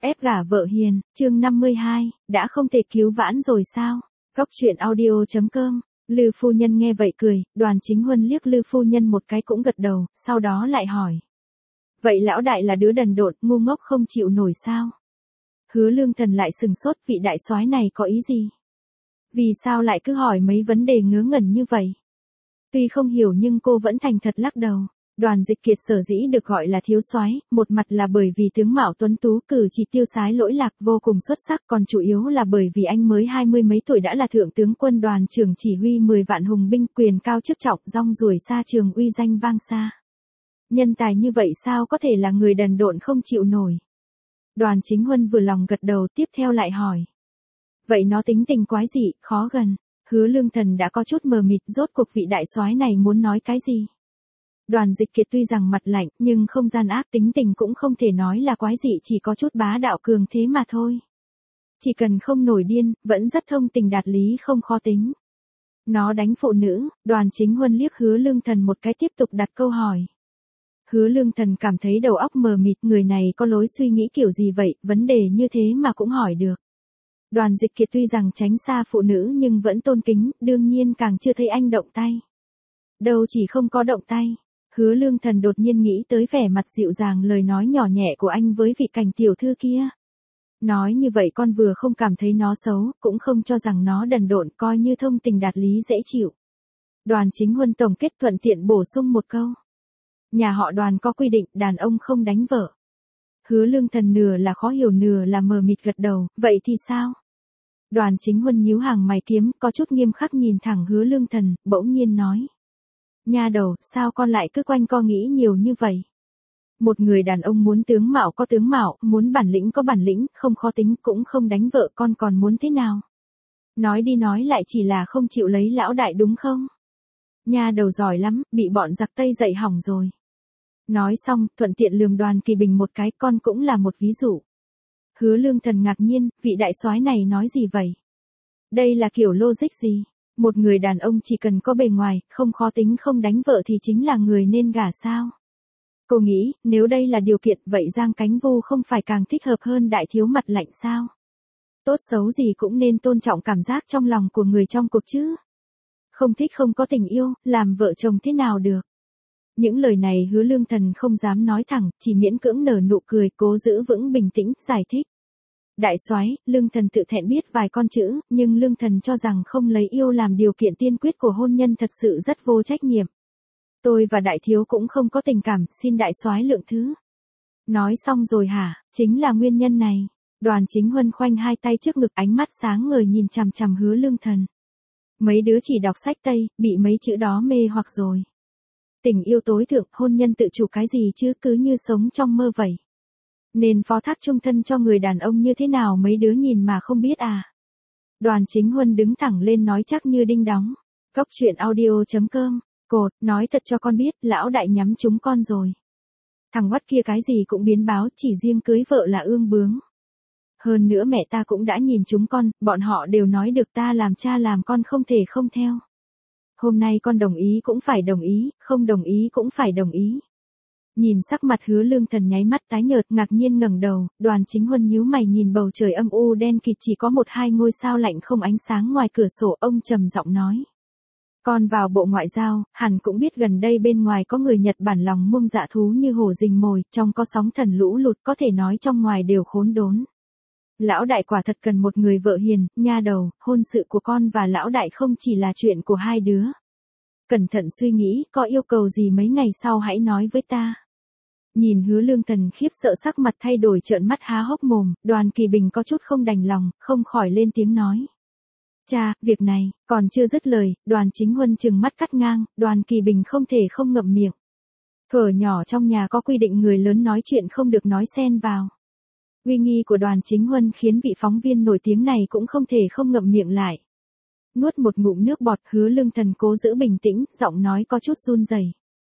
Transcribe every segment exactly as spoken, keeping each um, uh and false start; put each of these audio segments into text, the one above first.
Ép gả vợ hiền, chương năm mươi hai, đã không thể cứu vãn rồi sao? Góc truyện audio chấm com. Lư phu nhân nghe vậy cười, Đoàn Chính Huân liếc Lư phu nhân một cái cũng gật đầu, sau đó lại hỏi. Vậy lão đại là đứa đần độn, ngu ngốc không chịu nổi sao? Hứa Lương Thần lại sừng sốt, vị đại soái này có ý gì? Vì sao lại cứ hỏi mấy vấn đề ngớ ngẩn như vậy? Tuy không hiểu nhưng cô vẫn thành thật lắc đầu. Đoàn Dịch Kiệt sở dĩ được gọi là thiếu soái, một mặt là bởi vì tướng mạo tuấn tú, cử chỉ tiêu sái lỗi lạc vô cùng xuất sắc, còn chủ yếu là bởi vì anh mới hai mươi mấy tuổi đã là thượng tướng quân đoàn trưởng chỉ huy mười vạn hùng binh, quyền cao chức trọng, rong ruổi xa trường, uy danh vang xa. Nhân tài như vậy sao có thể là người đần độn không chịu nổi? Đoàn Chính Huân vừa lòng gật đầu, tiếp theo lại hỏi. Vậy nó tính tình quái dị, khó gần? Hứa Lương Thần đã có chút mờ mịt, rốt cuộc vị đại soái này muốn nói cái gì? Đoàn Dịch Kiệt tuy rằng mặt lạnh, nhưng không gian ác, tính tình cũng không thể nói là quái dị, chỉ có chút bá đạo cường thế mà thôi. Chỉ cần không nổi điên, vẫn rất thông tình đạt lý, không khó tính. Nó đánh phụ nữ. Đoàn Chính Huân liếc Hứa Lương Thần một cái, tiếp tục đặt câu hỏi. Hứa Lương Thần cảm thấy đầu óc mờ mịt, người này có lối suy nghĩ kiểu gì vậy, vấn đề như thế mà cũng hỏi được. Đoàn Dịch Kiệt tuy rằng tránh xa phụ nữ nhưng vẫn tôn kính, đương nhiên càng chưa thấy anh động tay. Đâu chỉ không có động tay. Hứa Lương Thần đột nhiên nghĩ tới vẻ mặt dịu dàng lời nói nhỏ nhẹ của anh với vị Cảnh tiểu thư kia. Nói như vậy con vừa không cảm thấy nó xấu, cũng không cho rằng nó đần độn, coi như thông tình đạt lý dễ chịu. Đoàn Chính Huân tổng kết thuận tiện bổ sung một câu. Nhà họ Đoàn có quy định đàn ông không đánh vợ. Hứa Lương Thần nửa là khó hiểu nửa là mờ mịt gật đầu, vậy thì sao? Đoàn Chính Huân nhíu hàng mày kiếm, có chút nghiêm khắc nhìn thẳng Hứa Lương Thần, bỗng nhiên nói. Nha đầu, sao con lại cứ quanh co nghĩ nhiều như vậy? Một người đàn ông muốn tướng mạo có tướng mạo, muốn bản lĩnh có bản lĩnh, không khó tính cũng không đánh vợ, con còn muốn thế nào? Nói đi nói lại chỉ là không chịu lấy lão đại đúng không? Nha đầu giỏi lắm, bị bọn giặc Tây dạy hỏng rồi. Nói xong, thuận tiện lườm Đoàn Kỳ Bình một cái, con cũng là một ví dụ. Hứa Lương Thần ngạc nhiên, vị đại soái này nói gì vậy? Đây là kiểu logic gì? Một người đàn ông chỉ cần có bề ngoài, không khó tính không đánh vợ thì chính là người nên gả sao? Cô nghĩ, nếu đây là điều kiện, vậy Giang Cánh Vô không phải càng thích hợp hơn đại thiếu mặt lạnh sao? Tốt xấu gì cũng nên tôn trọng cảm giác trong lòng của người trong cuộc chứ. Không thích không có tình yêu, làm vợ chồng thế nào được? Những lời này Hứa Lương Thần không dám nói thẳng, chỉ miễn cưỡng nở nụ cười, cố giữ vững bình tĩnh, giải thích. Đại soái, Lương Thần tự thẹn biết vài con chữ, nhưng Lương Thần cho rằng không lấy yêu làm điều kiện tiên quyết của hôn nhân thật sự rất vô trách nhiệm. Tôi và đại thiếu cũng không có tình cảm, xin đại soái lượng thứ. Nói xong rồi hả, chính là nguyên nhân này. Đoàn Chính Huân khoanh hai tay trước ngực, ánh mắt sáng ngời nhìn chằm chằm Hứa Lương Thần. Mấy đứa chỉ đọc sách Tây, bị mấy chữ đó mê hoặc rồi. Tình yêu tối thượng, hôn nhân tự chủ cái gì chứ, cứ như sống trong mơ vậy. Nên phó thác chung thân cho người đàn ông như thế nào mấy đứa nhìn mà không biết à. Đoàn Chính Huân đứng thẳng lên nói chắc như đinh đóng. Góc truyện audio chấm com. Cột, nói thật cho con biết, lão đại nhắm chúng con rồi. Thằng Quắt kia cái gì cũng biến báo, chỉ riêng cưới vợ là ương bướng. Hơn nữa mẹ ta cũng đã nhìn chúng con, bọn họ đều nói được ta làm cha làm con không thể không theo. Hôm nay con đồng ý cũng phải đồng ý, không đồng ý cũng phải đồng ý. Nhìn sắc mặt Hứa Lương Thần nháy mắt tái nhợt, ngạc nhiên ngẩng đầu, Đoàn Chính Huân nhíu mày nhìn bầu trời âm u đen kịt chỉ có một hai ngôi sao lạnh không ánh sáng ngoài cửa sổ, ông trầm giọng nói. Con vào Bộ Ngoại giao, hẳn cũng biết gần đây bên ngoài có người Nhật Bản lòng muông dạ thú như hổ rình mồi, trong có sóng thần lũ lụt, có thể nói trong ngoài đều khốn đốn. Lão đại quả thật cần một người vợ hiền, nha đầu, hôn sự của con và lão đại không chỉ là chuyện của hai đứa. Cẩn thận suy nghĩ, có yêu cầu gì mấy ngày sau hãy nói với ta. Nhìn Hứa Lương Thần khiếp sợ sắc mặt thay đổi trợn mắt há hốc mồm, Đoàn Kỳ Bình có chút không đành lòng, không khỏi lên tiếng nói. Cha, việc này, còn chưa dứt lời, Đoàn Chính Huân trừng mắt cắt ngang, Đoàn Kỳ Bình không thể không ngậm miệng. Thuở nhỏ trong nhà có quy định người lớn nói chuyện không được nói xen vào. Uy nghi của Đoàn Chính Huân khiến vị phóng viên nổi tiếng này cũng không thể không ngậm miệng lại. Nuốt một ngụm nước bọt, Hứa Lương Thần cố giữ bình tĩnh, giọng nói có chút run rẩy.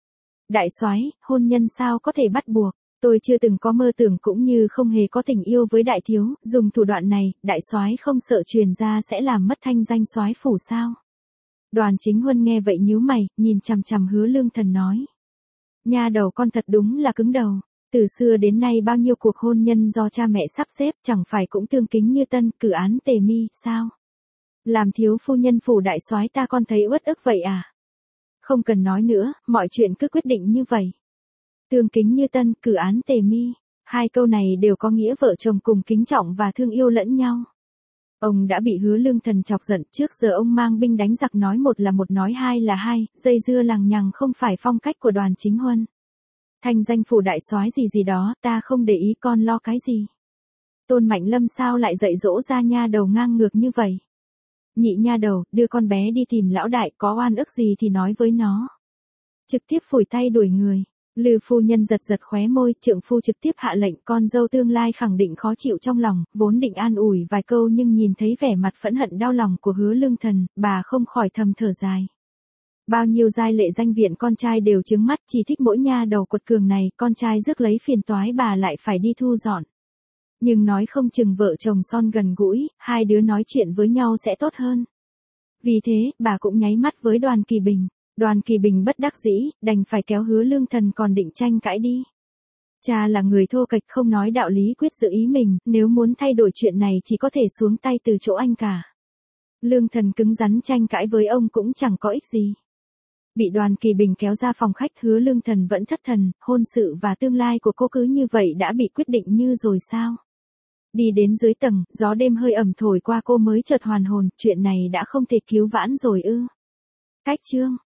Đại soái, hôn nhân sao có thể bắt buộc, tôi chưa từng có mơ tưởng cũng như không hề có tình yêu với đại thiếu, dùng thủ đoạn này, đại soái không sợ truyền ra sẽ làm mất thanh danh soái phủ sao? Đoàn Chính Huân nghe vậy nhíu mày, nhìn chằm chằm Hứa Lương Thần nói. Nha đầu con thật đúng là cứng đầu, Từ xưa đến nay bao nhiêu cuộc hôn nhân do cha mẹ sắp xếp chẳng phải cũng tương kính như tân, cử án tề mi, sao? Làm thiếu phu nhân phủ đại soái ta con thấy uất ức vậy à? Không cần nói nữa, mọi chuyện cứ quyết định như vậy. Tương kính như tân, cử án tề mi, hai câu này đều có nghĩa vợ chồng cùng kính trọng và thương yêu lẫn nhau. Ông đã bị Hứa Lương Thần chọc giận, trước giờ ông mang binh đánh giặc nói một là một nói hai là hai, dây dưa lằng nhằng không phải phong cách của Đoàn Chính Huân. Thành danh phủ đại soái gì gì đó, ta không để ý, con lo cái gì. Tôn Mạnh Lâm sao lại dạy dỗ ra nha đầu ngang ngược như vậy. Nhị nha đầu, đưa con bé đi tìm lão đại, có oan ức gì thì nói với nó. Trực tiếp phủi tay đuổi người. Lư phu nhân giật giật khóe môi, trượng phu trực tiếp hạ lệnh, con dâu tương lai khẳng định khó chịu trong lòng, vốn định an ủi vài câu nhưng nhìn thấy vẻ mặt phẫn hận đau lòng của Hứa Lương Thần, bà không khỏi thầm thở dài. Bao nhiêu giai lệ danh viện con trai đều trứng mắt, chỉ thích mỗi nha đầu quật cường này, con trai rước lấy phiền toái bà lại phải đi thu dọn. Nhưng nói không chừng vợ chồng son gần gũi, hai đứa nói chuyện với nhau sẽ tốt hơn. Vì thế, bà cũng nháy mắt với Đoàn Kỳ Bình. Đoàn Kỳ Bình bất đắc dĩ, đành phải kéo Hứa Lương Thần còn định tranh cãi đi. Cha là người thô kệch không nói đạo lý quyết giữ ý mình, nếu muốn thay đổi chuyện này chỉ có thể xuống tay từ chỗ anh cả. Lương Thần cứng rắn tranh cãi với ông cũng chẳng có ích gì. Bị Đoàn Kỳ Bình kéo ra phòng khách, Hứa Lương Thần vẫn thất thần, hôn sự và tương lai của cô cứ như vậy đã bị quyết định như rồi sao? Đi đến dưới tầng, gió đêm hơi ẩm thổi qua cô mới chợt hoàn hồn, chuyện này đã không thể cứu vãn rồi ư. Cách chương